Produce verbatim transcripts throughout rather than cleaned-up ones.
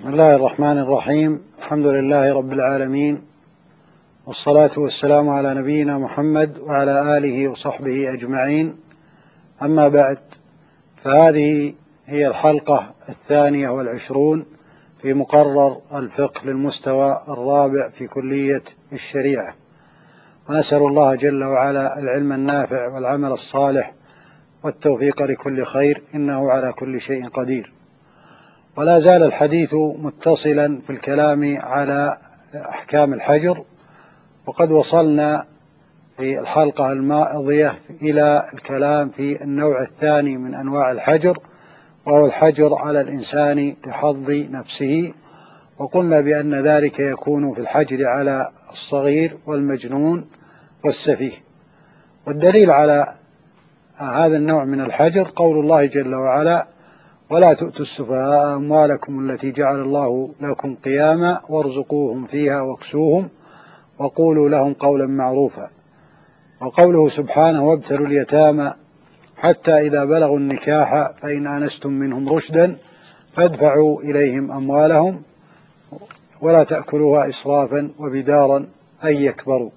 بسم الله الرحمن الرحيم. الحمد لله رب العالمين، والصلاة والسلام على نبينا محمد وعلى آله وصحبه أجمعين. أما بعد، فهذه هي الحلقة الثانية والعشرون في مقرر الفقه للمستوى الرابع في كلية الشريعة، ونسأل الله جل وعلا العلم النافع والعمل الصالح والتوفيق لكل خير، إنه على كل شيء قدير. ولا زال الحديث متصلا في الكلام على أحكام الحجر، وقد وصلنا في الحلقة الماضية إلى الكلام في النوع الثاني من أنواع الحجر، وهو الحجر على الإنسان لحظ نفسه، وقلنا بأن ذلك يكون في الحجر على الصغير والمجنون والسفيه. والدليل على هذا النوع من الحجر قول الله جل وعلا: ولا تؤتوا السفهاء أموالكم التي جعل الله لكم قياما وارزقوهم فيها واكسوهم وقولوا لهم قولا معروفا. وقوله سبحانه: وابتلوا اليتامى حتى إذا بلغوا النكاح فإن آنستم منهم رشدا فادفعوا إليهم أموالهم ولا تأكلوها إسرافا وبدارا أن يكبروا.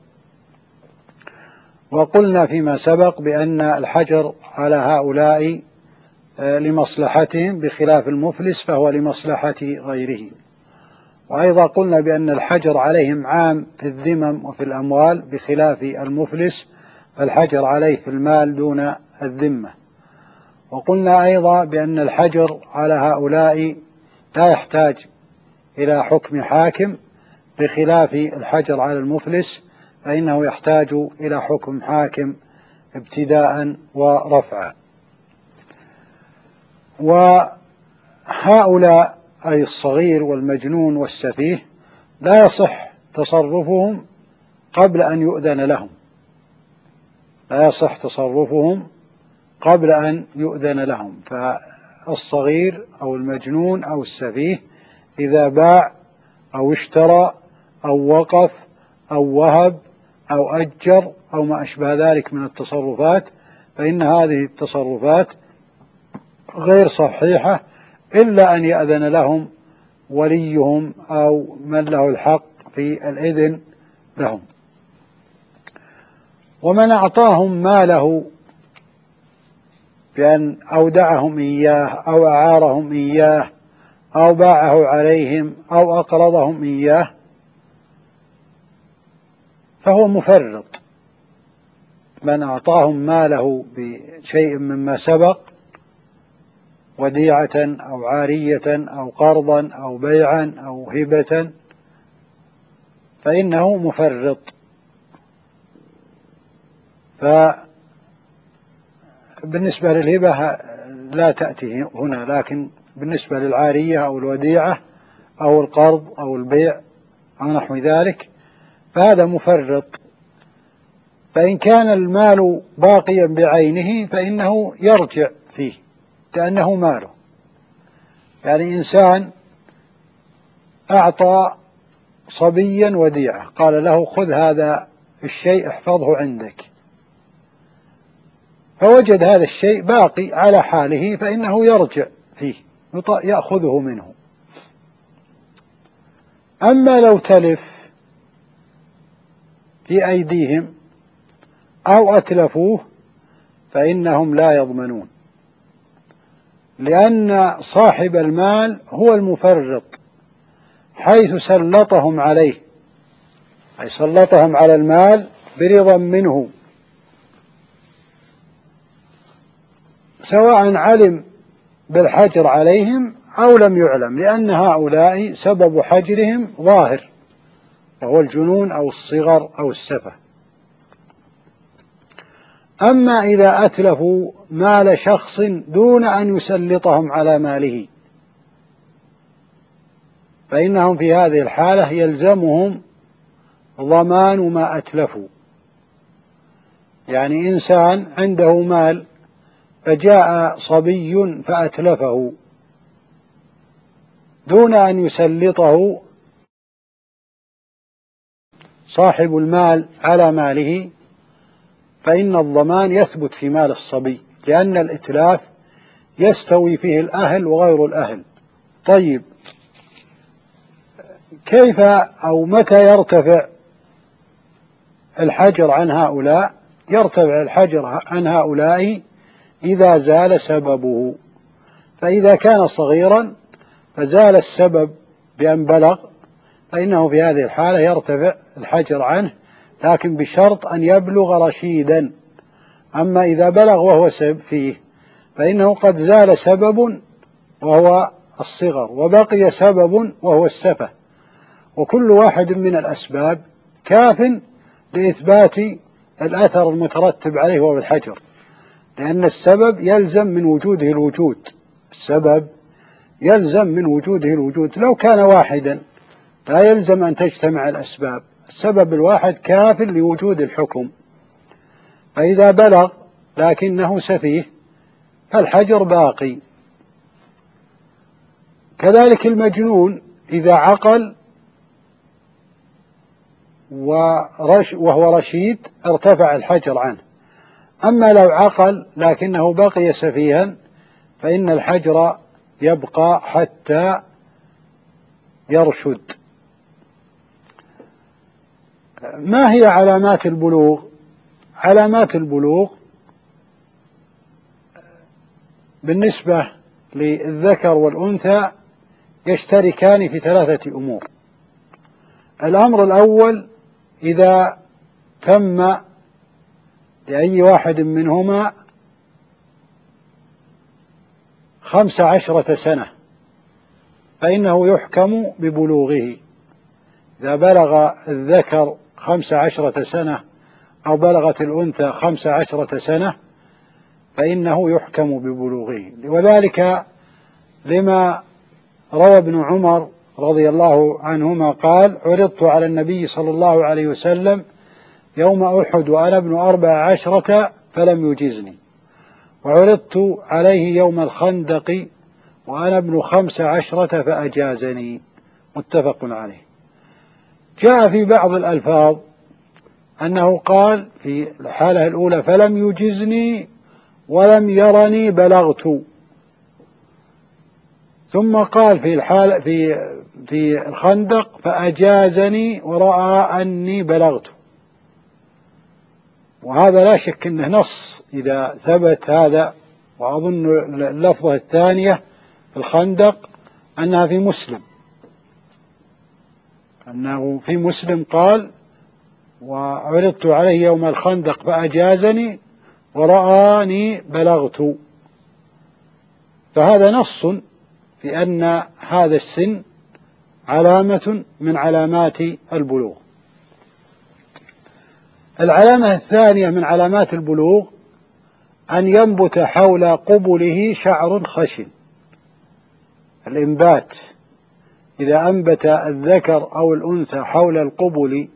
وقلنا فيما سبق بأن الحجر على هؤلاء لمصلحتهم، بخلاف المفلس فهو لمصلحة غيره. وأيضا قلنا بأن الحجر عليهم عام في الذمم وفي الأموال، بخلاف المفلس فالحجر عليه في المال دون الذمة. وقلنا أيضا بأن الحجر على هؤلاء لا يحتاج إلى حكم حاكم، بخلاف الحجر على المفلس فإنه يحتاج إلى حكم حاكم ابتداء ورفعا. وهؤلاء أي الصغير والمجنون والسفيه لا يصح تصرفهم قبل أن يؤذن لهم، لا يصح تصرفهم قبل أن يؤذن لهم. فالصغير أو المجنون أو السفيه إذا باع أو اشترى أو وقف أو وهب أو أجر أو ما أشبه ذلك من التصرفات، فإن هذه التصرفات غير صحيحة إلا أن يأذن لهم وليهم أو من له الحق في الإذن لهم. ومن أعطاهم ماله بأن أودعهم إياه أو أعارهم إياه أو باعه عليهم أو أقرضهم إياه فهو مفرط. من أعطاهم ماله بشيء مما سبق، وديعة أو عارية أو قرضا أو بيعا أو هبة، فإنه مفرط. فبالنسبة للهبة لا تأتي هنا، لكن بالنسبة للعارية أو الوديعة أو القرض أو البيع أو نحو ذلك فهذا مفرط. فإن كان المال باقيا بعينه فإنه يرجع فيه لأنه ماله. يعني إنسان أعطى صبيا وديعة، قال له: خذ هذا الشيء احفظه عندك، فوجد هذا الشيء باقي على حاله فإنه يرجع فيه، يأخذه منه. أما لو تلف في أيديهم أو أتلفوه فإنهم لا يضمنون، لأن صاحب المال هو المفرط، حيث سلطهم عليه، أي سلطهم على المال برضا منه، سواء علم بالحجر عليهم أو لم يعلم، لأن هؤلاء سبب حجرهم ظاهر، وهو الجنون أو الصغر أو السفه. أما إذا أتلفوا مال شخص دون أن يسلطهم على ماله فإنهم في هذه الحالة يلزمهم ضمان ما أتلفوا. يعني إنسان عنده مال فجاء صبي فأتلفه دون أن يسلطه صاحب المال على ماله، فإن الضمان يثبت في مال الصبي، لأن الإتلاف يستوي فيه الأهل وغير الأهل. طيب، كيف أو متى يرتفع الحجر عن هؤلاء؟ يرتفع الحجر عن هؤلاء إذا زال سببه. فإذا كان صغيرا فزال السبب بأن بلغ، فإنه في هذه الحالة يرتفع الحجر عنه، لكن بشرط أن يبلغ رشيدا. أما إذا بلغ وهو فيه فإنه قد زال سبب وهو الصغر، وبقي سبب وهو السفة، وكل واحد من الأسباب كاف لإثبات الأثر المترتب عليه وهو الحجر، لأن السبب يلزم من وجوده الوجود. السبب يلزم من وجوده الوجود، لو كان واحدا لا يلزم أن تجتمع الأسباب، السبب الواحد كاف لوجود الحكم. فإذا بلغ لكنه سفيه فالحجر باقي. كذلك المجنون إذا عقل وهو رشيد ارتفع الحجر عنه. أما لو عقل لكنه بقي سفيها فإن الحجر يبقى حتى يرشد. ما هي علامات البلوغ؟ علامات البلوغ بالنسبة للذكر والأنثى يشتركان في ثلاثة أمور. الأمر الأول، إذا تم لأي واحد منهما خمس عشرة سنة فإنه يحكم ببلوغه. إذا بلغ الذكر خمس عشرة سنة أو بلغت الأنثى خمس عشرة سنة فإنه يحكم ببلوغه. وذلك لما روى ابن عمر رضي الله عنهما قال: عرضت على النبي صلى الله عليه وسلم يوم أحد وأنا ابن أربع عشرة فلم يجزني، وعرضت عليه يوم الخندق وأنا ابن خمس عشرة فأجازني. متفق عليه. جاء في بعض الألفاظ أنه قال في الحالة الأولى: فلم يجزني ولم يرني بلغت. ثم قال في الحالة في في الخندق: فأجازني ورأى أني بلغت. وهذا لا شك أنه نص إذا ثبت هذا. وأظن اللفظة الثانية في الخندق أنها في مسلم، أنه في مسلم قال: وعرضت عليه يوم الخندق فأجازني ورآني بلغت. فهذا نص في أن هذا السن علامة من علامات البلوغ. العلامة الثانية من علامات البلوغ أن ينبت حول قبله شعر خشن. الإنبات، إذا أنبت الذكر أو الأنثى حول القبل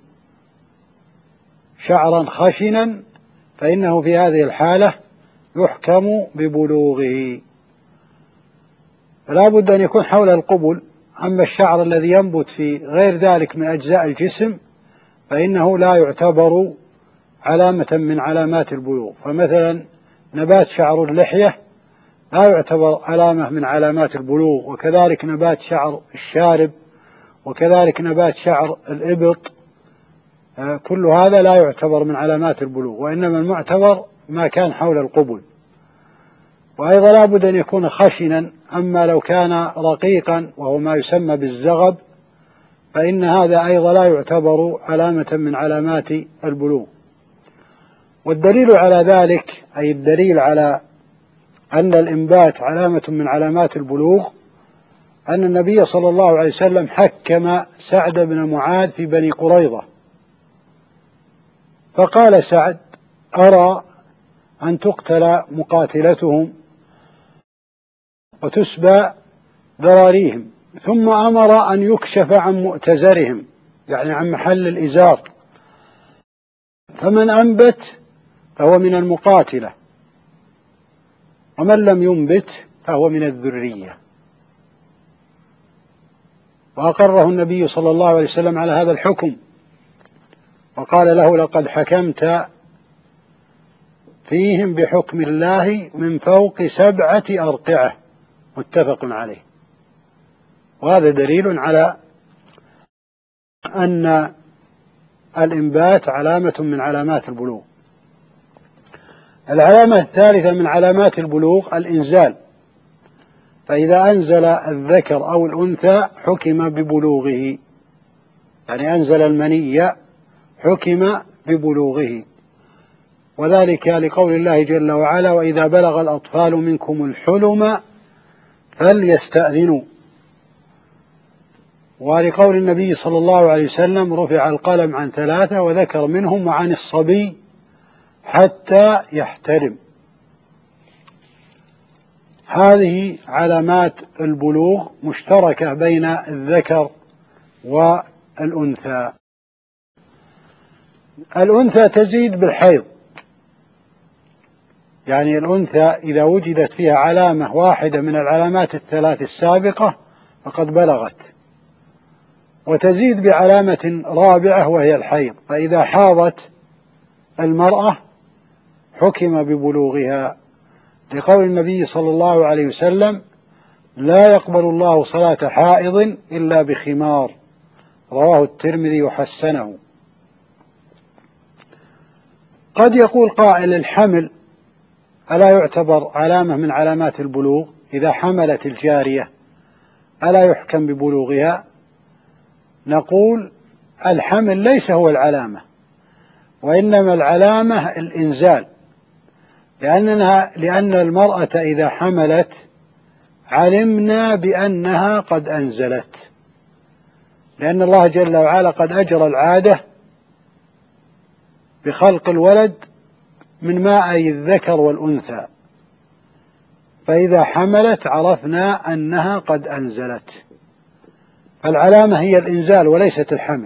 شعرا خشنا فإنه في هذه الحالة يحكم ببلوغه. فلا بد أن يكون حول القبل. أما الشعر الذي ينبت في غير ذلك من أجزاء الجسم فإنه لا يعتبر علامة من علامات البلوغ. فمثلا نبات شعر اللحية لا يعتبر علامة من علامات البلوغ، وكذلك نبات شعر الشارب، وكذلك نبات شعر الإبط، كل هذا لا يعتبر من علامات البلوغ، وإنما المعتبر ما كان حول القبل. وأيضا لا بد أن يكون خشنا. أما لو كان رقيقا وهو ما يسمى بالزغب فإن هذا أيضا لا يعتبر علامة من علامات البلوغ. والدليل على ذلك، أي الدليل على أن الإنبات علامة من علامات البلوغ، أن النبي صلى الله عليه وسلم حكم سعد بن معاذ في بني قريظة، فقال سعد: أرى أن تقتل مقاتلتهم وتسبى ذراريهم. ثم أمر أن يكشف عن مؤتزرهم، يعني عن محل الإزار، فمن أنبت فهو من المقاتلة، ومن لم ينبت فهو من الذرية. وأقره النبي صلى الله عليه وسلم على هذا الحكم، وقال له: لقد حكمت فيهم بحكم الله من فوق سبعة أرقعة. متفق عليه. وهذا دليل على أن الإنبات علامة من علامات البلوغ. العلامة الثالثة من علامات البلوغ الإنزال، فإذا أنزل الذكر أو الأنثى حكم ببلوغه، يعني أنزل المني حكم ببلوغه، وذلك لقول الله جل وعلا: وإذا بلغ الأطفال منكم الحلم فليستأذنوا، ولقول النبي صلى الله عليه وسلم: رفع القلم عن ثلاثة وذكر منهم وعن الصبي حتى يحتلم. هذه علامات البلوغ مشتركة بين الذكر والأنثى. الأنثى تزيد بالحيض، يعني الأنثى إذا وجدت فيها علامة واحدة من العلامات الثلاث السابقة فقد بلغت، وتزيد بعلامة رابعة وهي الحيض، فإذا حاضت المرأة حكم ببلوغها، لقول النبي صلى الله عليه وسلم: لا يقبل الله صلاة حائض إلا بخمار، رواه الترمذي وحسنه. قد يقول قائل: الحمل ألا يعتبر علامة من علامات البلوغ؟ إذا حملت الجارية ألا يحكم ببلوغها؟ نقول: الحمل ليس هو العلامة، وإنما العلامة الإنزال، لأنها لأن المرأة إذا حملت علمنا بأنها قد أنزلت، لأن الله جل وعلا قد أجرى العادة بخلق الولد من مائي الذكر والأنثى، فإذا حملت عرفنا أنها قد أنزلت، فالعلامة هي الإنزال وليست الحمل.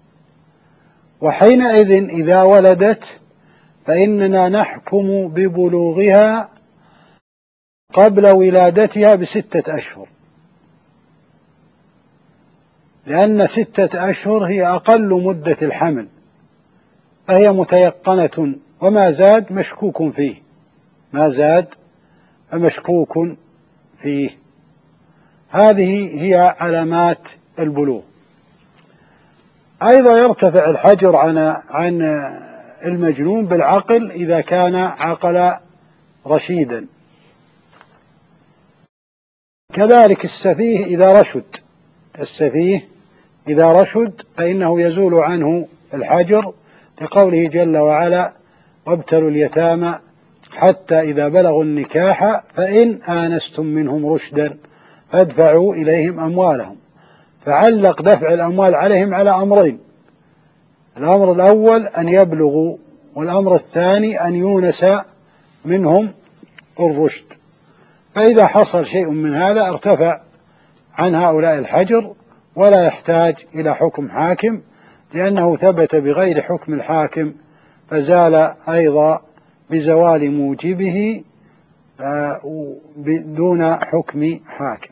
وحينئذ إذا ولدت فإننا نحكم ببلوغها قبل ولادتها بستة أشهر، لأن ستة أشهر هي أقل مدة الحمل، فهي متيقنة، وما زاد مشكوك فيه، ما زاد فمشكوك فيه. هذه هي علامات البلوغ. أيضا يرتفع الحجر عن عن المجنون بالعقل إذا كان عقل رشيدا، كذلك السفيه إذا رشد، السفيه إذا رشد فإنه يزول عنه الحجر، لقوله جل وعلا: وابتلوا اليتامى حتى إذا بلغوا النكاح فإن آنستم منهم رشدا فادفعوا إليهم أموالهم. فعلق دفع الأموال عليهم على أمرين: الأمر الأول أن يبلغوا، والأمر الثاني أن يونس منهم الرشد. فإذا حصل شيء من هذا ارتفع عن هؤلاء الحجر ولا يحتاج إلى حكم حاكم، لأنه ثبت بغير حكم الحاكم، فزال أيضا بزوال موجبه دون حكم حاكم.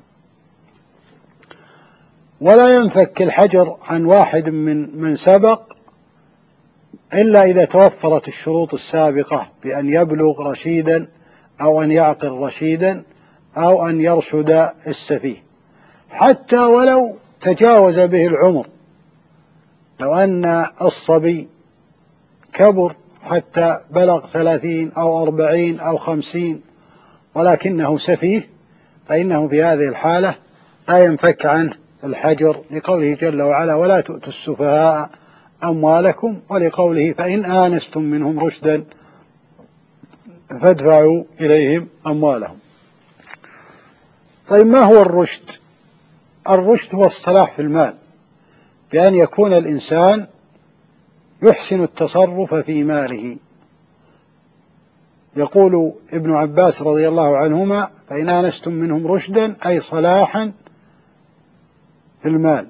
ولا ينفك الحجر عن واحد من من سبق إلا إذا توفرت الشروط السابقة بأن يبلغ رشيدا أو أن يعقل رشيدا أو أن يرشد السفيه، حتى ولو تجاوز به العمر. لو أن الصبي كبر حتى بلغ ثلاثين أو أربعين أو خمسين ولكنه سفيه، فإنه في هذه الحالة لا ينفك عنه الحجر، لقوله جل وعلا: ولا تؤتوا السفهاء أموالكم، ولقوله: فإن آنستم منهم رشدا فادفعوا إليهم أموالهم. طيب، ما هو الرشد؟ الرشد هو الصلاح في المال، بأن يكون الإنسان يحسن التصرف في ماله. يقول ابن عباس رضي الله عنهما: فإن آنستم منهم رشدا، أي صلاحا في المال.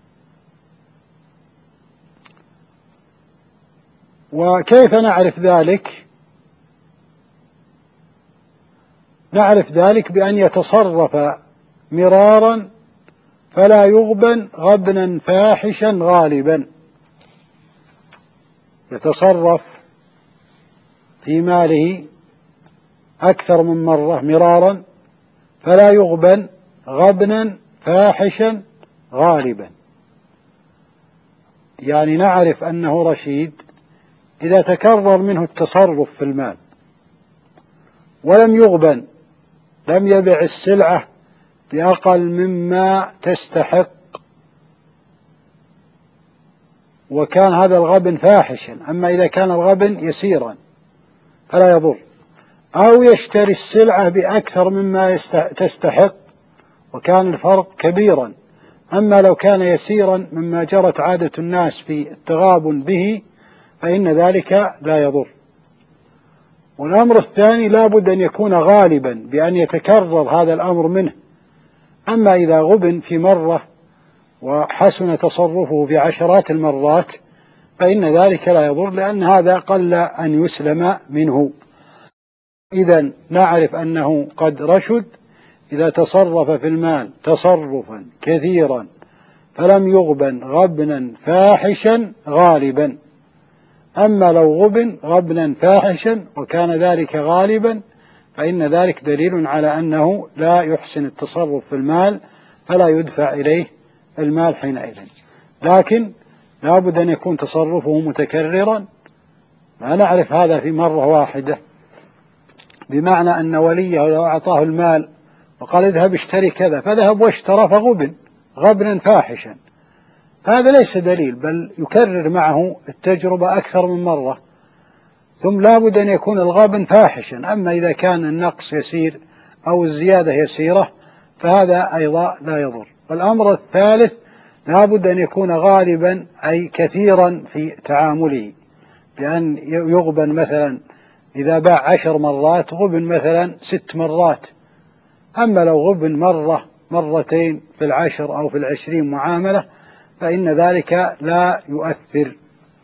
وكيف نعرف ذلك؟ نعرف ذلك بأن يتصرف مرارا فلا يغبن غبنا فاحشا غالبا، يتصرف في ماله أكثر من مرة مرارا فلا يغبن غبنا فاحشا غالبا. يعني نعرف أنه رشيد إذا تكرر منه التصرف في المال ولم يغبن، لم يبع السلعة بأقل مما تستحق وكان هذا الغبن فاحشا. أما إذا كان الغبن يسيرا فلا يضر، أو يشتري السلعة بأكثر مما تستحق وكان الفرق كبيرا. أما لو كان يسيرا مما جرت عادة الناس في التغابن به فإن ذلك لا يضر. والأمر الثاني لا بد أن يكون غالبا بأن يتكرر هذا الأمر منه. أما إذا غبن في مرة وحسن تصرفه في عشرات المرات فإن ذلك لا يضر، لأن هذا قل أن يسلم منه. إذن نعرف أنه قد رشد إذا تصرف في المال تصرفا كثيرا فلم يغبن غبنا فاحشا غالبا. أما لو غبن غبنا فاحشا وكان ذلك غالبا فإن ذلك دليل على أنه لا يحسن التصرف في المال فلا يدفع إليه المال حينئذ. لكن لا بد أن يكون تصرفه متكررا، لا نعرف هذا في مرة واحدة، بمعنى أن وليه لو أعطاه المال وقال اذهب اشتري كذا فذهب واشترى فغبن غبنا فاحشا، هذا ليس دليل، بل يكرر معه التجربة أكثر من مرة. ثم لا بد أن يكون الغبن فاحشا. أما إذا كان النقص يسير أو الزيادة يسيرة فهذا أيضا لا يضر. والأمر الثالث لا بد أن يكون غالبا أي كثيرا في تعامله، بأن يغبن مثلا إذا باع عشر مرات غبن مثلا ست مرات. أما لو غبن مرة مرتين في العشر أو في العشرين معاملة فإن ذلك لا يؤثر.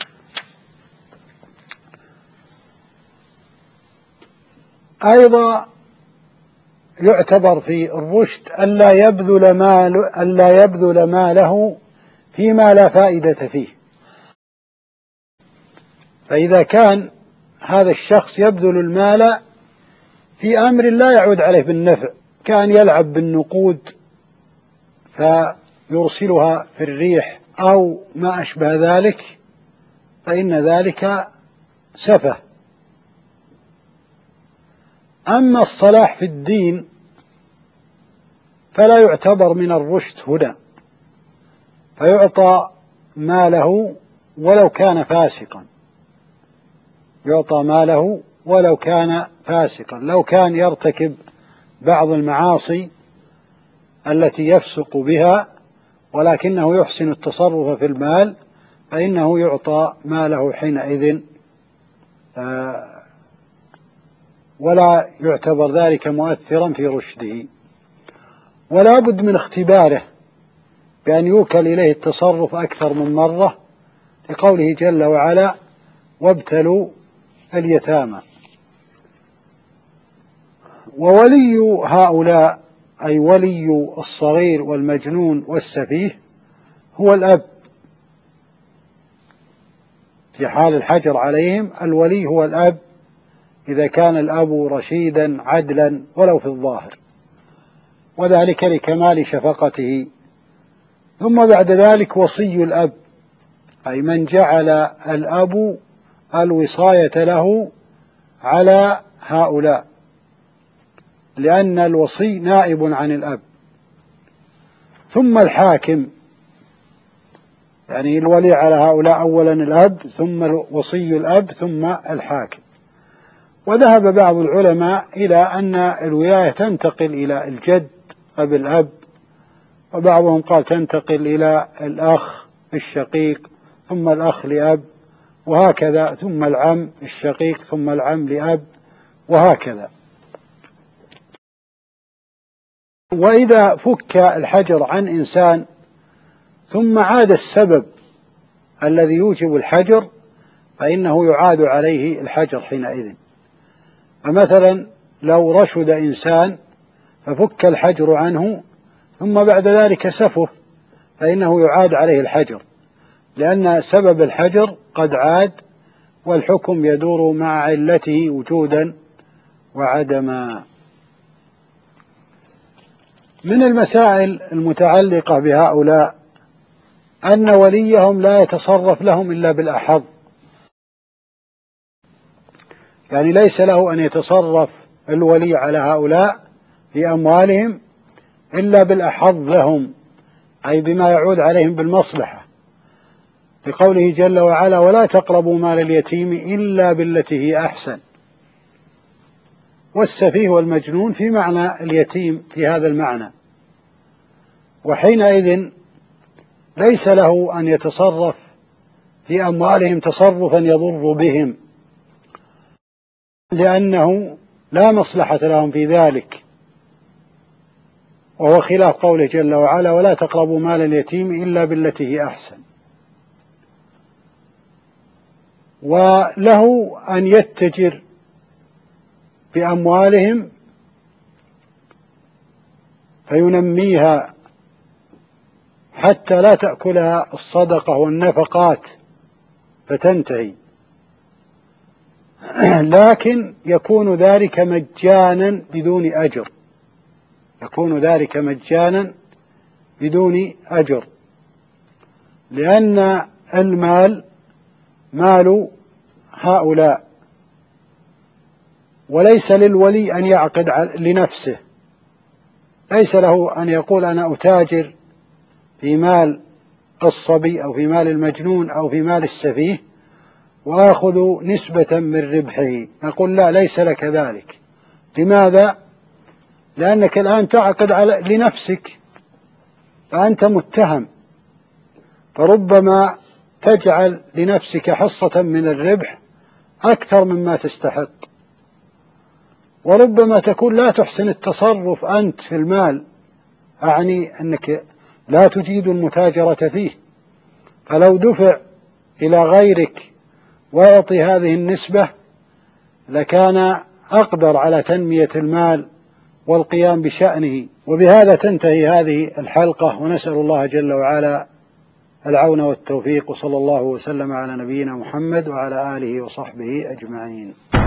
أيضا يعتبر في الرشد ألا يبذل مال ألا يبذل ماله فيما لا فائدة فيه. فإذا كان هذا الشخص يبذل المال في أمر لا يعود عليه بالنفع، كان يلعب بالنقود فيرسلها في الريح أو ما أشبه ذلك، فإن ذلك سفه. أما الصلاح في الدين فلا يعتبر من الرشد هنا، فيعطى ماله ولو كان فاسقا، يعطى ماله ولو كان فاسقا. لو كان يرتكب بعض المعاصي التي يفسق بها ولكنه يحسن التصرف في المال فإنه يعطى ماله حينئذ، ولا يعتبر ذلك مؤثرا في رشده. ولا بد من اختباره بأن يوكل إليه التصرف أكثر من مرة، لقوله جل وعلا وابتلوا اليتامى. وولي هؤلاء أي ولي الصغير والمجنون والسفيه هو الأب. في حال الحجر عليهم الولي هو الأب إذا كان الأب رشيدا عدلا ولو في الظاهر، وذلك لكمال شفقته. ثم بعد ذلك وصي الأب أي من جعل الأب الوصاية له على هؤلاء، لأن الوصي نائب عن الأب. ثم الحاكم، يعني الولي على هؤلاء أولا الأب ثم وصي الأب ثم الحاكم. وذهب بعض العلماء إلى أن الولاية تنتقل إلى الجد أب الأب، وبعضهم قال تنتقل إلى الأخ الشقيق ثم الأخ لأب، وهكذا ثم العم الشقيق ثم العم لأب، وهكذا. وإذا فك الحجر عن إنسان ثم عاد السبب الذي يوجب الحجر فإنه يعاد عليه الحجر حينئذ. فمثلا لو رشد إنسان ففك الحجر عنه ثم بعد ذلك سفه فإنه يعاد عليه الحجر، لأن سبب الحجر قد عاد والحكم يدور مع علته وجودا وعدما. من المسائل المتعلقة بهؤلاء أن وليهم لا يتصرف لهم إلا بالأحظ، يعني ليس له أن يتصرف الولي على هؤلاء في أموالهم إلا بالأحظ لهم، أي بما يعود عليهم بالمصلحة، لقوله جل وعلا: ولا تقربوا مال اليتيم إلا بالتي هي أحسن. والسفيه والمجنون في معنى اليتيم في هذا المعنى، وحينئذ ليس له أن يتصرف في أموالهم تصرفا يضر بهم، لأنه لا مصلحة لهم في ذلك، وهو خلاف قوله جل وعلا: ولا تقربوا مال اليتيم إلا بالتي هي أحسن. وله أن يتجر بأموالهم فينميها حتى لا تأكلها الصدقة والنفقات فتنتهي، لكن يكون ذلك مجانا بدون أجر، يكون ذلك مجانا بدون أجر، لأن المال مال هؤلاء، وليس للولي أن يعقد لنفسه، ليس له أن يقول أنا أتاجر في مال الصبي أو في مال المجنون أو في مال السفيه وآخذ نسبة من ربحه. نقول لا، ليس لك ذلك. لماذا؟ لأنك الآن تعقد على لنفسك، فأنت متهم، فربما تجعل لنفسك حصة من الربح أكثر مما تستحق، وربما تكون لا تحسن التصرف أنت في المال، أعني أنك لا تجيد المتاجرة فيه، فلو دفع إلى غيرك ويعطي هذه النسبة لكان أقدر على تنمية المال والقيام بشأنه. وبهذا تنتهي هذه الحلقة، ونسأل الله جل وعلا العون والتوفيق، وصلى الله وسلم على نبينا محمد وعلى آله وصحبه أجمعين.